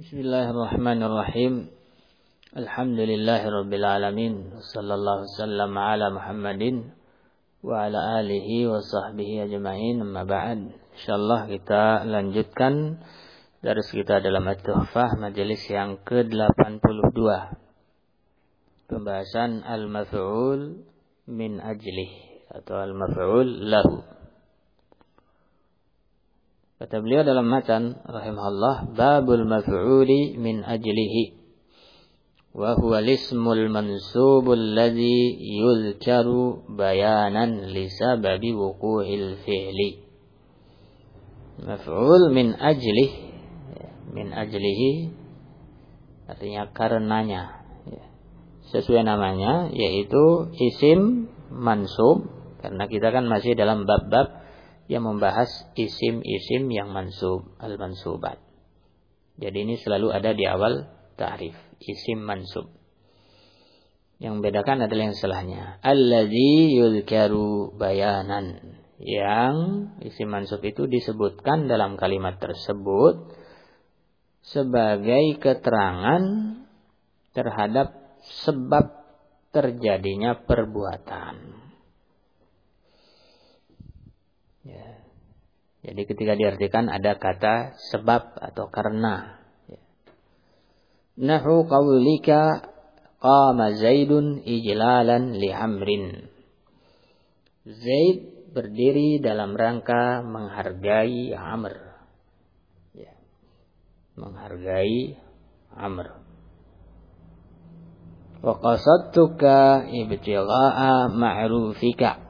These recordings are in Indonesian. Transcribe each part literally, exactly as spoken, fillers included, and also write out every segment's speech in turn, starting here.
Bismillahirrahmanirrahim. Alhamdulillahirabbil alamin. Wassallallahu wasallam ala Muhammadin wa ala alihi wa sahbihi ajma'in. Amma ba'd. Insyaallah kita lanjutkan dari kita dalam At-Tuhfah majelis yang ke delapan puluh dua. Pembahasan al-maf'ul min ajlih atau al-maf'ul lahu. Kata beliau dalam matan rahimahullah, babul maf'uli min ajlihi wa huwa ismul mansubul ladzi yuzkaru bayanan li sababi wuqu'il fi'li. Maf'ul min ajlih, min ajlihi artinya karenanya, sesuai namanya, yaitu isim mansub, karena kita kan masih dalam bab-bab yang membahas isim-isim yang mansub, al-mansubat. Jadi ini selalu ada di awal ta'rif, isim mansub. Yang membedakan adalah yang setelahnya. Alladzi yuzkaru bayanan. Yang isim mansub itu disebutkan dalam kalimat tersebut sebagai keterangan terhadap sebab terjadinya perbuatan. Ya. Jadi ketika diartikan ada kata sebab atau karena. Ya. Nahu qawlika qama Zaidun ijlalan li Amrin. Zaid berdiri dalam rangka menghargai Amr. Ya. Menghargai Amr. Wa qasadtuka ibtigha'a ma'rufika.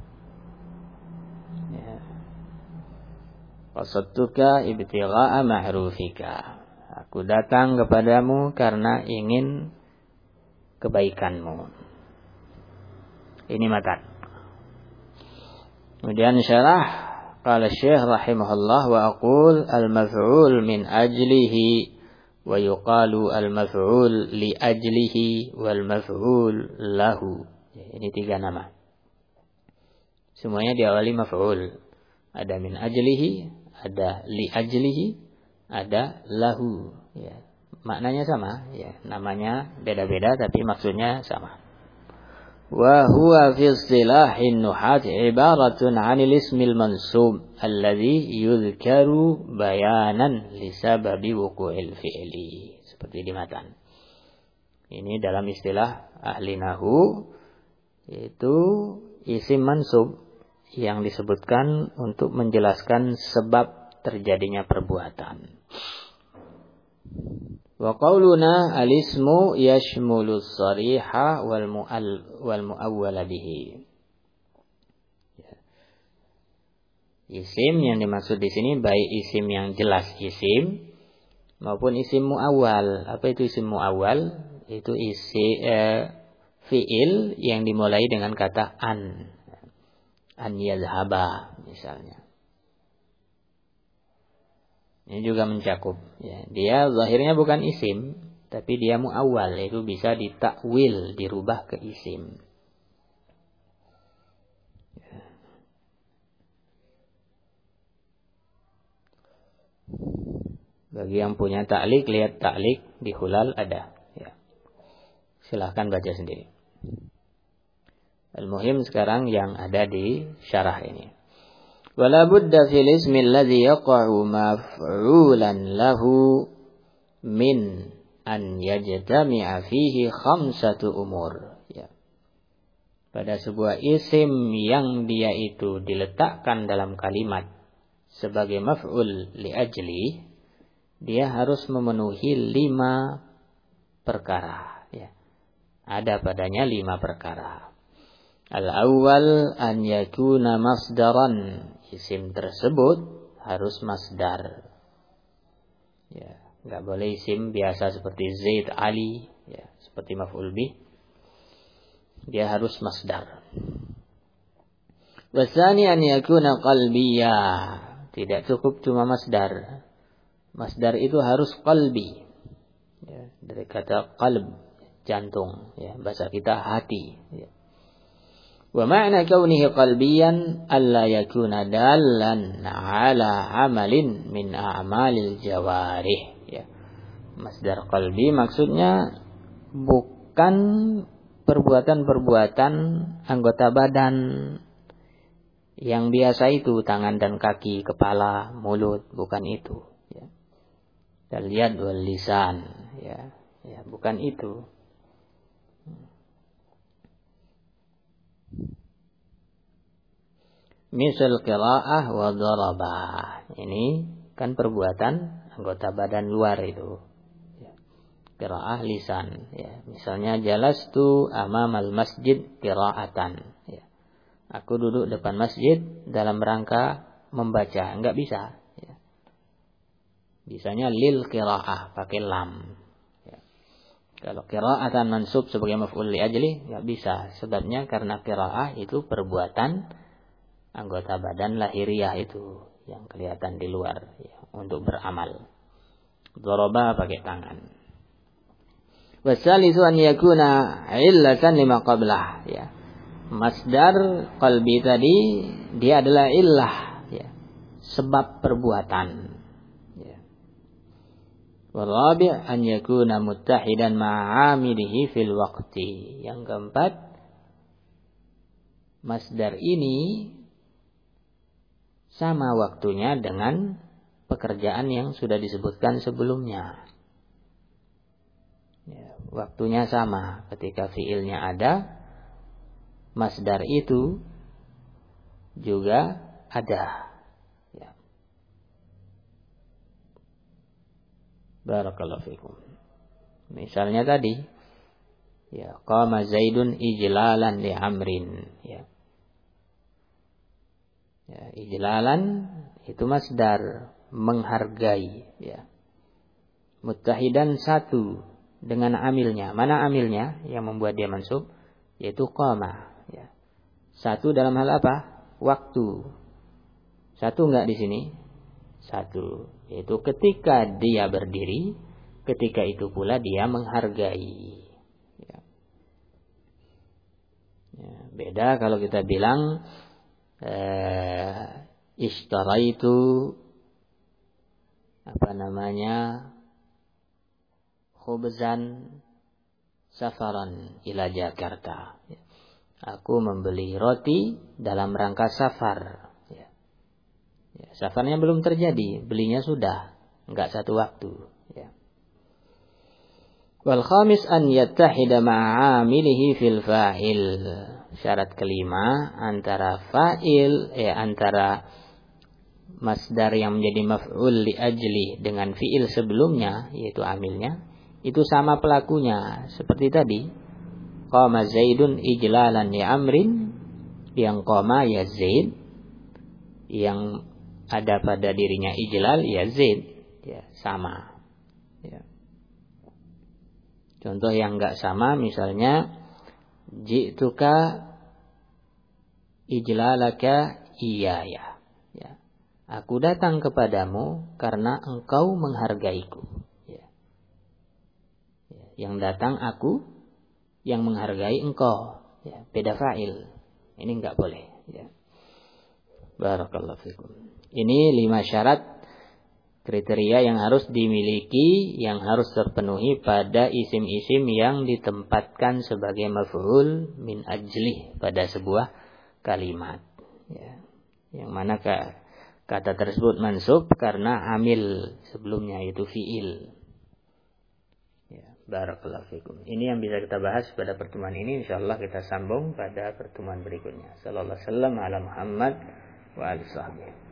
Qasadtuka ibtigha'a ma'rufika. Aku datang kepadamu karena ingin kebaikanmu. Ini matan. Kemudian syarah, qala Syekh rahimahullah, wa aqul al-maf'ul min ajlihi wa yuqalu al-maf'ul li ajlihi wal maf'ul lahu. Ini tiga nama. Semuanya diawali maf'ul. Ada min ajlihi, ada li ajlihi, ada lahu. Ya, maknanya sama. Ya, namanya beda-beda tapi maksudnya sama. Wa huwa fi istilahin nuhat ibaratun 'anil ismil mansub alladhi yuzkaru bayanan li sababi wuqu'il fi'li. Seperti di matan. Ini dalam istilah ahli nahwu, yaitu isim mansub yang disebutkan untuk menjelaskan sebab terjadinya perbuatan. Wa qauluna al-ismu yashmulu as-sariha wal mu'al wal mu'awwala bihi. Ya. Isim yang dimaksud di sini baik isim yang jelas isim maupun isim mu'awwal. Apa itu isim mu'awwal? Itu isi eh, fiil yang dimulai dengan kata an. An yazhaba misalnya. Ini juga mencakup. Ya, dia zahirnya bukan isim, tapi dia mu'awwal, itu bisa ditakwil, dirubah ke isim. Ya. Bagi yang punya ta'liq, lihat ta'liq di Hulal ada. Ya. Silahkan baca sendiri. Al-muhim sekarang yang ada di syarah ini. Wala budda fil ismi alladhi yaqa'u maf'ulan lahu min an yajtami'a fihi khamsatu umur. Ya. Pada sebuah isim yang dia itu diletakkan dalam kalimat sebagai maf'ul li ajli, dia harus memenuhi lima perkara. Ya. Ada padanya lima perkara. Al-awwal an yakuna masdaran. Isim tersebut harus masdar. Ya, enggak boleh isim biasa seperti Zaid, Ali, ya, seperti maf'ul bih. Dia harus masdar. Wasani an yakuna qalbiyya. Tidak cukup cuma masdar. Masdar itu harus qalbi. Ya, dari kata qalb, jantung, ya, bahasa kita hati, ya. Wa ma'na kaunihi qalbiyan alla yakuna dallan ala amalin min a'malil jawarih. Ya. Masdar qalbi maksudnya bukan perbuatan-perbuatan anggota badan yang biasa itu, tangan dan kaki, kepala, mulut, bukan itu. Ya. Al-yad wal lisan, ya, ya, bukan itu. Misal qira'ah wa darabah. Ini kan perbuatan anggota badan luar itu. Ya. Qira'ah lisan. Ya. Misalnya jalastu amamal masjid qira'atan. Ya. Aku duduk depan masjid dalam rangka membaca. Enggak bisa. Ya. Bisanya lil qira'ah, pakai lam. Ya. Kalau qira'atan mansub sebagai maf'ul li ajli, enggak bisa. Sebabnya karena qira'ah itu perbuatan anggota badan lahiriah itu yang kelihatan di luar ya, untuk beramal. Daraba pakai tangan. Wasalisu an yakuna illatan lima qablah ya. Masdar qalbi tadi dia adalah illah ya, sebab perbuatan ya. Warabi' an yakuna muttahidan ma'amilihi fil waqti. Yang keempat, masdar ini sama waktunya dengan pekerjaan yang sudah disebutkan sebelumnya. Ya, waktunya sama. Ketika fiilnya ada, masdar itu juga ada. Ya. Barakallahu fikum. Misalnya tadi, ya, qama Zaidun ijlalan li Amrin. Ya. Ya, ijlalan itu masdar, menghargai ya. Muttahidan satu dengan amilnya. Mana amilnya yang membuat dia mansub? Yaitu qama ya. Satu dalam hal apa? Waktu. Satu enggak di sini? Satu. Yaitu ketika dia berdiri, ketika itu pula dia menghargai. Ya. Ya, beda kalau kita bilang Uh, ishtaraitu apa namanya khubzan safaran ila Jakarta. Aku membeli roti dalam rangka safar. Ya. Ya, safarnya belum terjadi, belinya sudah, enggak satu waktu. Ya. Wal khamis an yattahida ma'amilihi fil fa'il. Syarat kelima, antara fa'il eh antara masdar yang menjadi maf'ul li ajli dengan fi'il sebelumnya yaitu amilnya itu sama pelakunya seperti tadi. Qama Zaidun ijlalan li Amrin, yang qama ya Zaid, yang ada pada dirinya ijlal ya Zaid, ya sama. Ya. Contoh yang enggak sama misalnya ji'tuka ijlalaka iyaya. Ya. Aku datang kepadamu karena engkau menghargaiku. Ya. Ya. Yang datang aku, yang menghargai engkau. Ya. Beda fa'il. Ini enggak boleh. Ya. Barakallahu fikum. Ini lima syarat kriteria yang harus dimiliki, yang harus terpenuhi pada isim-isim yang ditempatkan sebagai maf'ul min ajlih pada sebuah kalimat. Ya. Yang mana kata tersebut mansub karena amil sebelumnya itu fi'il. Ya. Barakallahu fikum. Ini yang bisa kita bahas pada pertemuan ini. InsyaAllah kita sambung pada pertemuan berikutnya. Sallallahu alaihi wasallam ala Muhammad wa alihi wasallam.